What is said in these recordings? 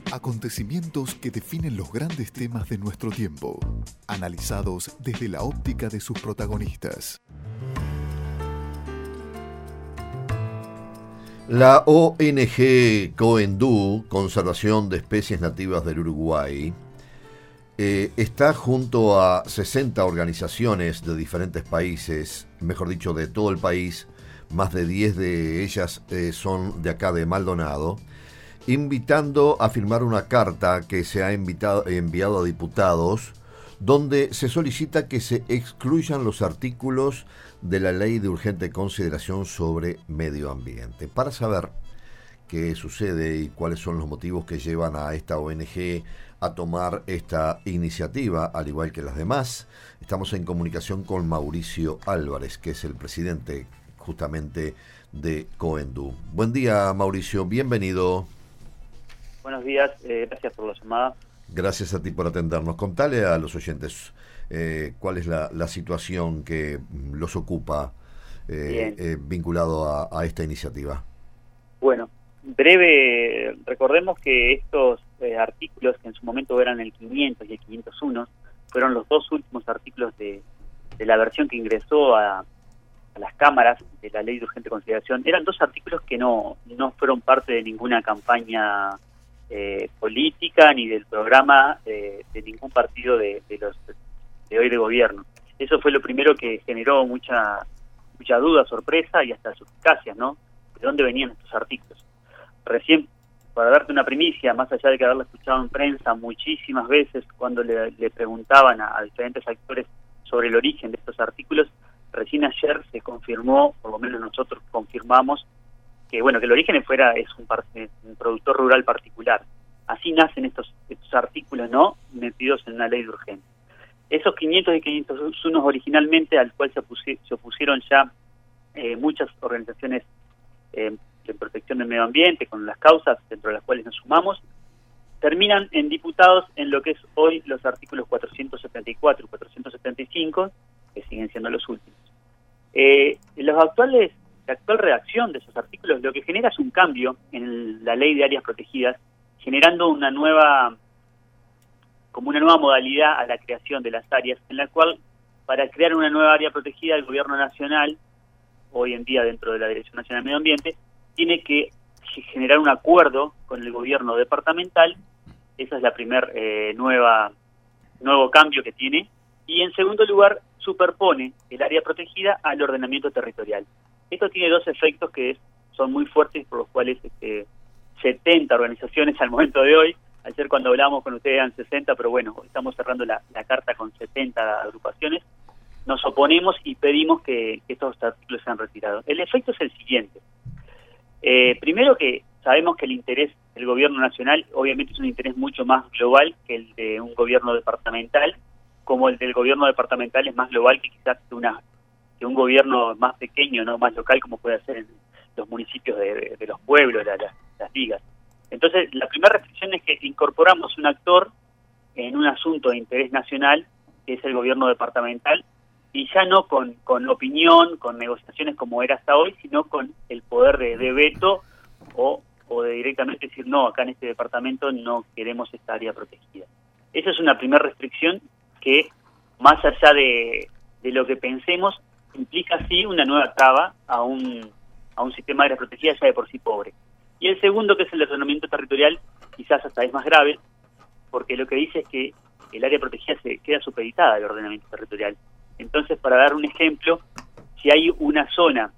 Acontecimientos que definen los grandes temas de nuestro tiempo, analizados desde la óptica de sus protagonistas. La ONG Coendú, Conservación de Especies Nativas del Uruguay, está junto a 60 organizaciones de diferentes países, mejor dicho, de todo el país. Más de 10 de ellas son de acá de Maldonado, invitando a firmar una carta que se ha enviado a diputados, donde se solicita que se excluyan los artículos de la Ley de Urgente Consideración sobre Medio Ambiente. Para saber qué sucede y cuáles son los motivos que llevan a esta ONG a tomar esta iniciativa, al igual que las demás, estamos en comunicación con Mauricio Álvarez, que es el presidente justamente de Coendú. Buen día, Mauricio, bienvenido. Buenos días, gracias por la llamada. Gracias a ti por atendernos. Contale a los oyentes cuál es la situación que los ocupa vinculado a esta iniciativa. Bueno, breve, recordemos que estos artículos, que en su momento eran el 500 y el 501, fueron los dos últimos artículos de la versión que ingresó a las cámaras de la Ley de Urgente Consideración. Eran dos artículos que no fueron parte de ninguna campaña política ni del programa de ningún partido de hoy de gobierno. Eso fue lo primero que generó mucha duda, sorpresa y hasta suspicacia, ¿no? ¿De dónde venían estos artículos? Recién, para darte una primicia, más allá de que haberlo escuchado en prensa muchísimas veces cuando le preguntaban a diferentes actores sobre el origen de estos artículos, recién ayer se confirmó, por lo menos nosotros confirmamos, que bueno, que el origen es un productor rural particular. Así nacen estos artículos, ¿no?, metidos en una ley de urgencia. Esos 500 y 501 originalmente, al cual se opusieron ya muchas organizaciones de protección del medio ambiente, con las causas dentro de las cuales nos sumamos, terminan en diputados en lo que es hoy los artículos 474 y 475, que siguen siendo los últimos. La actual redacción de esos artículos lo que genera es un cambio en la ley de áreas protegidas, generando una nueva modalidad a la creación de las áreas, en la cual, para crear una nueva área protegida, el gobierno nacional, hoy en día dentro de la Dirección Nacional de Medio Ambiente, tiene que generar un acuerdo con el gobierno departamental. Esa es la nuevo cambio que tiene. Y en segundo lugar, superpone el área protegida al ordenamiento territorial. Esto tiene dos efectos que son muy fuertes, por los cuales 70 organizaciones al momento de hoy, ayer cuando hablábamos con ustedes eran 60, pero bueno, estamos cerrando la carta con 70 agrupaciones, nos oponemos y pedimos que estos artículos sean retirados. El efecto es el siguiente. Primero, que sabemos que el interés del gobierno nacional obviamente es un interés mucho más global que el de un gobierno departamental, como el del gobierno departamental es más global que quizás que un gobierno más pequeño, no más local, como puede ser en los municipios de los pueblos, las ligas. Entonces, la primera restricción es que incorporamos un actor en un asunto de interés nacional, que es el gobierno departamental, y ya no con opinión, con negociaciones como era hasta hoy, sino con el poder de veto o de directamente decir, no, acá en este departamento no queremos esta área protegida. Esa es una primera restricción que, más allá de lo que pensemos, implica sí una nueva traba a un sistema de áreas protegidas ya de por sí pobre. Y el segundo, que es el ordenamiento territorial, quizás hasta es más grave, porque lo que dice es que el área protegida se queda supeditada al ordenamiento territorial. Entonces, para dar un ejemplo, si hay una zona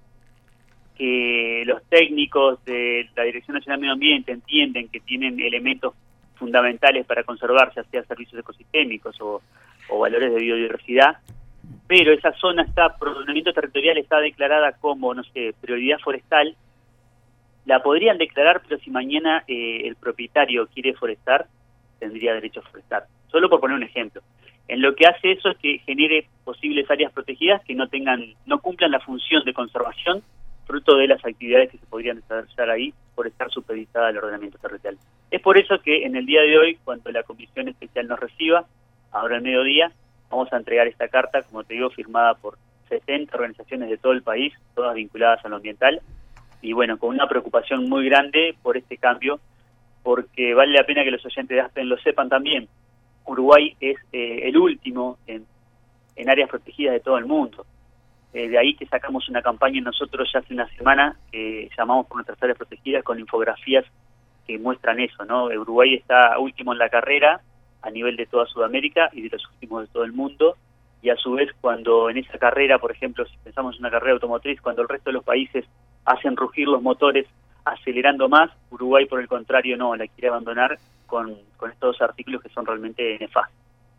que los técnicos de la Dirección Nacional de Medio Ambiente entienden que tienen elementos fundamentales para conservar, ya sea servicios ecosistémicos o valores de biodiversidad, pero esa zona por ordenamiento territorial está declarada como, no sé, prioridad forestal, la podrían declarar, pero si mañana el propietario quiere forestar, tendría derecho a forestar. Solo por poner un ejemplo. En lo que hace eso es que genere posibles áreas protegidas que no cumplan la función de conservación, fruto de las actividades que se podrían desarrollar ahí por estar supeditada al ordenamiento territorial. Es por eso que en el día de hoy, cuando la Comisión Especial nos reciba, ahora al mediodía, vamos a entregar esta carta, como te digo, firmada por 70 organizaciones de todo el país, todas vinculadas a lo ambiental, y bueno, con una preocupación muy grande por este cambio porque vale la pena que los oyentes de Aspen lo sepan también. Uruguay es el último en áreas protegidas de todo el mundo. De ahí que sacamos una campaña nosotros ya hace una semana que llamamos por nuestras áreas protegidas, con infografías que muestran eso, ¿no? Uruguay está último en la carrera a nivel de toda Sudamérica y de los últimos de todo el mundo, y a su vez cuando en esa carrera, por ejemplo, si pensamos en una carrera automotriz, cuando el resto de los países hacen rugir los motores acelerando más, Uruguay por el contrario no, la quiere abandonar con estos dos artículos que son realmente nefastos.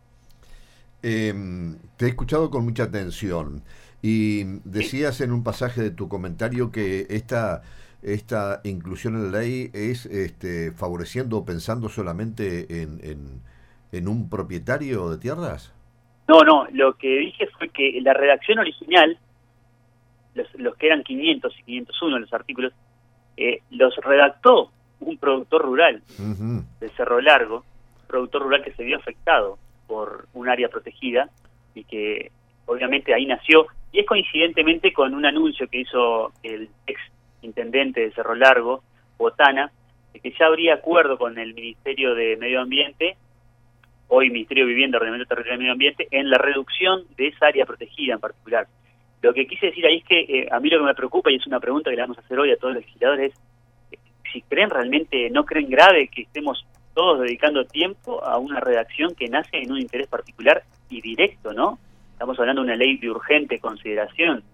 Te he escuchado con mucha atención y decías en un pasaje de tu comentario que esta inclusión en la ley es favoreciendo o pensando solamente en un propietario de tierras. No, lo que dije fue que la redacción original, los que eran 500 y 501 los artículos, los redactó un productor rural de Cerro Largo, productor rural que se vio afectado por un área protegida y que obviamente ahí nació, y es coincidentemente con un anuncio que hizo el ex intendente de Cerro Largo, Botana, de que ya habría acuerdo con el Ministerio de Medio Ambiente, hoy Ministerio de Vivienda, Ordenamiento Territorial y Medio Ambiente, en la reducción de esa área protegida en particular. Lo que quise decir ahí es que a mí lo que me preocupa, y es una pregunta que le vamos a hacer hoy a todos los legisladores, es si creen realmente, no creen grave que estemos todos dedicando tiempo a una redacción que nace en un interés particular y directo, ¿no? Estamos hablando de una ley de urgente consideración,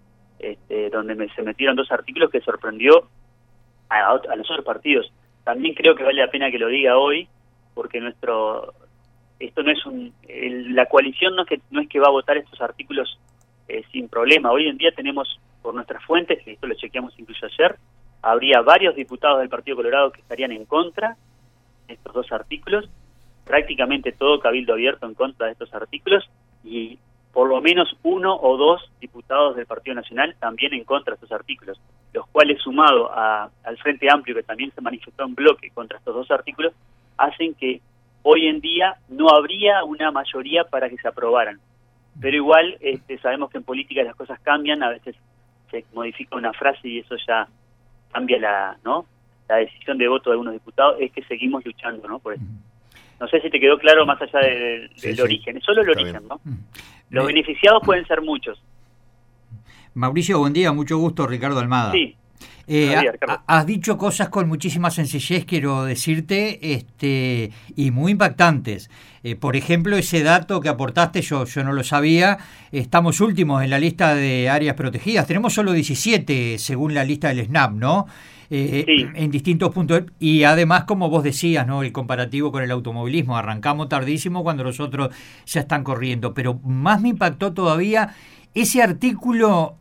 donde se metieron 2 artículos que sorprendió a los otros partidos. También creo que vale la pena que lo diga hoy, porque esto no es la coalición no es que va a votar estos artículos sin problema. Hoy en día tenemos, por nuestras fuentes, que esto lo chequeamos incluso ayer, habría varios diputados del Partido Colorado que estarían en contra de estos 2 artículos, prácticamente todo cabildo abierto en contra de estos artículos, y por lo menos 1 o 2 diputados del Partido Nacional también en contra de estos artículos, los cuales, sumado al Frente Amplio, que también se manifestó en bloque contra estos 2 artículos, hacen que hoy en día no habría una mayoría para que se aprobaran. Pero igual sabemos que en política las cosas cambian, a veces se modifica una frase y eso ya cambia la decisión de voto de algunos diputados. Es que seguimos luchando, ¿no? Por eso. No sé si te quedó claro más allá del origen, es solo el origen, ¿no? Los beneficiados pueden ser muchos. Mauricio, buen día, mucho gusto, Ricardo Almada. Sí. Has dicho cosas con muchísima sencillez, quiero decirte, y muy impactantes. Por ejemplo, ese dato que aportaste, yo no lo sabía, estamos últimos en la lista de áreas protegidas, tenemos solo 17 según la lista del SNAP, ¿no? Sí. En distintos puntos, y además, como vos decías, ¿no? El comparativo con el automovilismo, arrancamos tardísimo cuando los otros ya están corriendo, pero más me impactó todavía. Ese artículo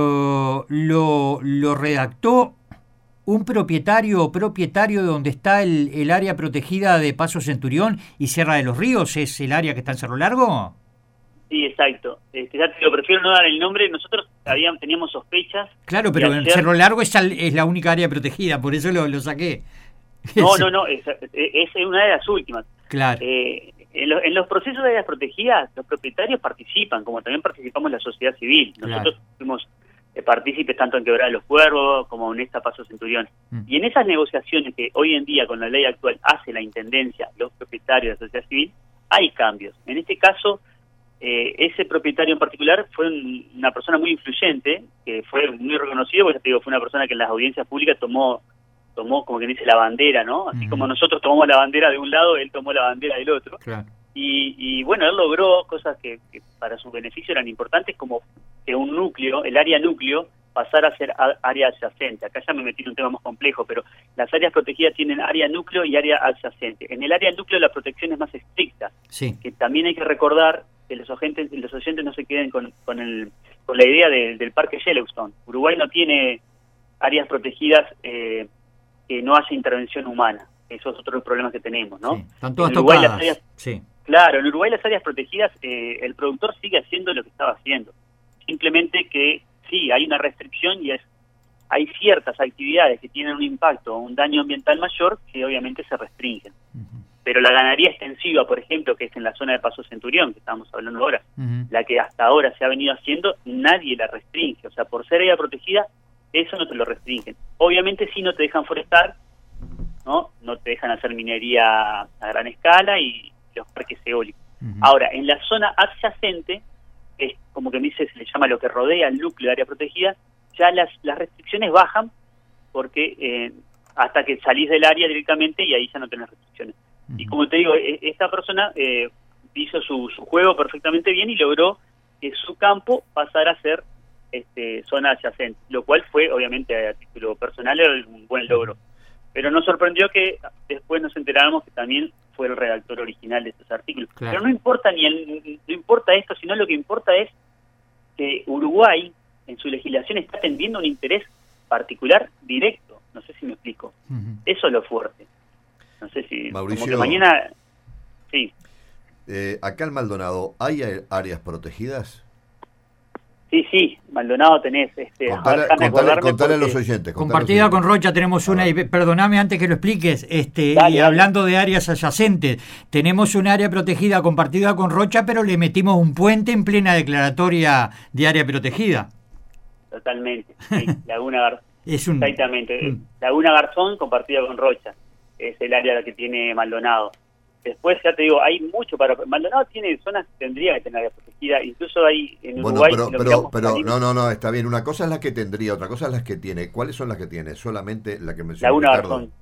lo redactó un propietario de donde está el área protegida de Paso Centurión y Sierra de los Ríos, ¿es el área que está en Cerro Largo? Sí, exacto. Ya te lo prefiero no dar el nombre, nosotros teníamos sospechas. Claro, pero en Cerro Largo es la única área protegida, por eso lo saqué. No, es una de las últimas. Claro. En los procesos de áreas protegidas, los propietarios participan, como también participamos la sociedad civil. Nosotros fuimos partícipes tanto en Quebrada de los Cuervos como en esta Paso Centurión. Y en esas negociaciones que hoy en día con la ley actual hace la Intendencia, los propietarios de la sociedad civil, hay cambios. En este caso, ese propietario en particular fue una persona muy influyente, que fue muy reconocido, porque te digo, fue una persona que en las audiencias públicas tomó como que dice la bandera, ¿no? Así como nosotros tomamos la bandera de un lado, él tomó la bandera del otro. Claro. Y bueno, él logró cosas que para su beneficio eran importantes, como que un núcleo, el área núcleo, pasara a ser área adyacente. Acá ya me metí en un tema más complejo, pero las áreas protegidas tienen área núcleo y área adyacente. En el área núcleo la protección es más estricta, sí. Que también hay que recordar que los oyentes no se queden con la idea del Parque Yellowstone. Uruguay no tiene áreas protegidas que no haya intervención humana. Eso es otro de los problemas que tenemos, ¿no? Sí, están todas en Uruguay, tocadas. Sí. Claro, en Uruguay las áreas protegidas, el productor sigue haciendo lo que estaba haciendo. Simplemente que sí, hay una restricción y hay ciertas actividades que tienen un impacto o un daño ambiental mayor que obviamente se restringen. Pero la ganadería extensiva, por ejemplo, que es en la zona de Paso Centurión, que estamos hablando ahora, la que hasta ahora se ha venido haciendo, nadie la restringe. O sea, por ser área protegida, eso no te lo restringen. Obviamente sí no te dejan forestar, ¿no? No te dejan hacer minería a gran escala y los parques eólicos. Ahora, en la zona adyacente, es como que se le llama lo que rodea el núcleo de área protegida, ya las restricciones bajan porque hasta que salís del área directamente y ahí ya no tenés restricciones. Y como te digo, esta persona hizo su juego perfectamente bien y logró que su campo pasara a ser zona adyacente, lo cual fue, obviamente, a título personal, era un buen logro. Pero nos sorprendió que después nos enteráramos que también fue el redactor original de estos artículos. Claro. Pero no importa no importa esto, sino lo que importa es que Uruguay, en su legislación, está atendiendo un interés particular directo. No sé si me explico. Eso es lo fuerte. No sé si... Mauricio, como que mañana... Sí. Acá en Maldonado, ¿hay áreas protegidas? Sí, Maldonado tenés. Contale a los oyentes. Compartida con Rocha tenemos una, y perdoname antes que lo expliques, dale. Hablando de áreas adyacentes, tenemos un área protegida compartida con Rocha, pero le metimos un puente en plena declaratoria de área protegida. Totalmente, sí, Laguna Garzón. Exactamente, Laguna Garzón compartida con Rocha, es el área que tiene Maldonado. Después, ya te digo, hay mucho para... Maldonado tiene zonas que tendría que tener área protegida, incluso hay en Uruguay... Pero no, está bien. Una cosa es la que tendría, otra cosa es las que tiene. ¿Cuáles son las que tiene? Solamente la que mencionó Laguna Ricardo. Garzón.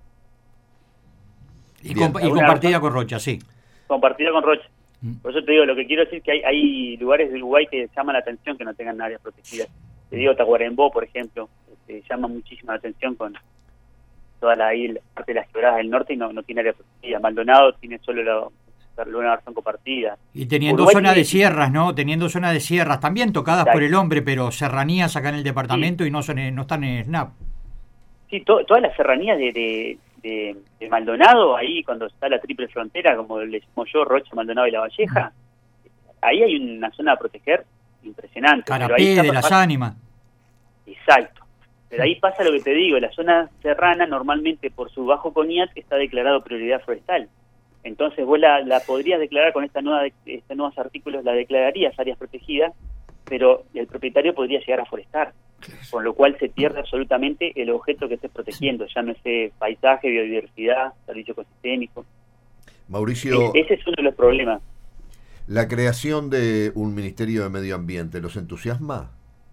Y compartida con Rocha, sí. Compartida con Rocha. Por eso te digo, lo que quiero decir es que hay lugares de Uruguay que llaman la atención que no tengan áreas protegidas. Te digo, Tacuarembó, por ejemplo, llama muchísima atención con toda la parte de las quebradas del norte y no tiene área protegida. Maldonado tiene solo una Garzón compartida. Y teniendo Uruguay zona de sierras, ¿no? Teniendo zona de sierras, también tocadas por el hombre, pero serranías acá en el departamento y no están en SNAP. Sí, todas las serranías de Maldonado, ahí cuando está la triple frontera, como le llamo yo, Rocha, Maldonado y La Valleja, ahí hay una zona a proteger impresionante. Carapé de las Ánimas. Exacto. Pero ahí pasa lo que te digo, la zona serrana normalmente por su bajo CONIAT está declarado prioridad forestal. Entonces vos la podrías declarar con estos nuevos artículos, la declararías áreas protegidas, pero el propietario podría llegar a forestar, con lo cual se pierde absolutamente el objeto que estés protegiendo, llámese paisaje, biodiversidad, servicio ecosistémico. Mauricio, ese es uno de los problemas. ¿La creación de un Ministerio de Medio Ambiente los entusiasma?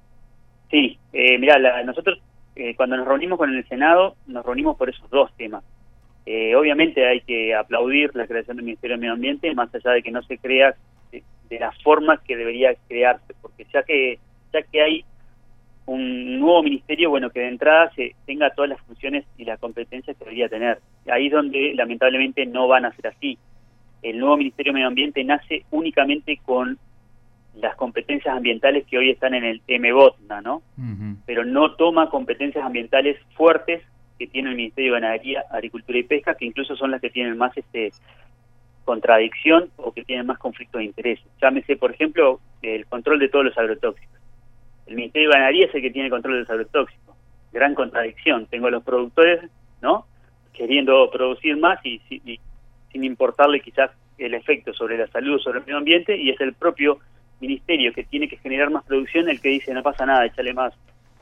Sí, mirá, nosotros cuando nos reunimos con el Senado, nos reunimos por esos dos temas. Obviamente hay que aplaudir la creación del Ministerio de Medio Ambiente, más allá de que no se crea de las formas que debería crearse, porque ya que hay un nuevo ministerio, bueno, que de entrada tenga todas las funciones y las competencias que debería tener. Ahí es donde lamentablemente no van a ser así. El nuevo Ministerio de Medio Ambiente nace únicamente con las competencias ambientales que hoy están en el MBOTNA, ¿no? Pero no toma competencias ambientales fuertes que tiene el Ministerio de Ganadería, Agricultura y Pesca, que incluso son las que tienen más contradicción o que tienen más conflictos de interés. Llámese, por ejemplo, el control de todos los agrotóxicos. El Ministerio de Ganadería es el que tiene control de los agrotóxicos. Gran contradicción. Tengo a los productores, ¿no?, queriendo producir más y sin importarle quizás el efecto sobre la salud o sobre el medio ambiente, y es el propio ministerio que tiene que generar más producción el que dice no pasa nada, échale más.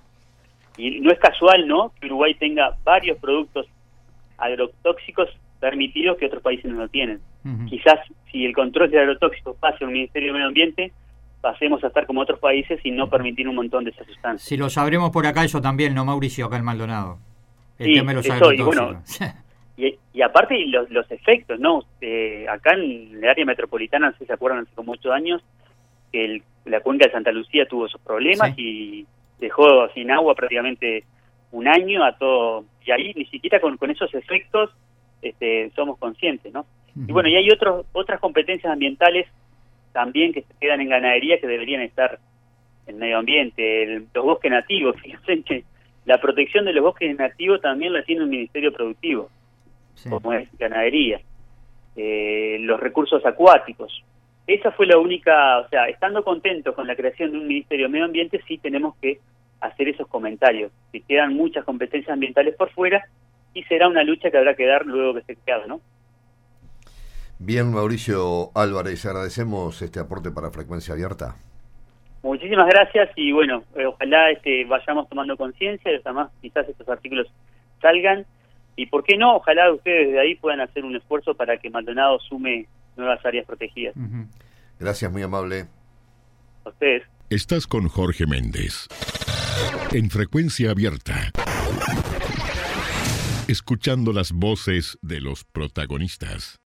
Y no es casual, ¿no?, que Uruguay tenga varios productos agrotóxicos permitidos que otros países no lo tienen. Quizás si el control de agrotóxicos pase a un Ministerio de Medio Ambiente, pasemos a estar como otros países y no permitir un montón de esas sustancias. Si lo sabremos por acá, eso también, ¿no, Mauricio? Acá en Maldonado. El tema de los agrotóxicos. Y aparte los efectos, ¿no? Acá en el área metropolitana, no sé si se acuerdan, hace como 8 años, que la cuenca de Santa Lucía tuvo esos problemas y dejó sin agua prácticamente un año a todo. Y ahí ni siquiera con esos efectos somos conscientes, ¿no? Y bueno, y hay otras competencias ambientales también que se quedan en ganadería que deberían estar en medio ambiente. Los bosques nativos, fíjense que la protección de los bosques nativos también la tiene el Ministerio Productivo, como es ganadería. Los recursos acuáticos. Esa fue la única, o sea, estando contentos con la creación de un Ministerio de Medio Ambiente, sí tenemos que hacer esos comentarios, que quedan muchas competencias ambientales por fuera y será una lucha que habrá que dar luego que esté creado, ¿no? Bien, Mauricio Álvarez, agradecemos este aporte para Frecuencia Abierta. Muchísimas gracias y bueno, ojalá vayamos tomando conciencia y además quizás estos artículos salgan Y por qué no, ojalá ustedes desde ahí puedan hacer un esfuerzo para que Maldonado sume nuevas áreas protegidas. Gracias, muy amable. A ustedes. Estás con Jorge Méndez en Frecuencia Abierta, escuchando las voces de los protagonistas.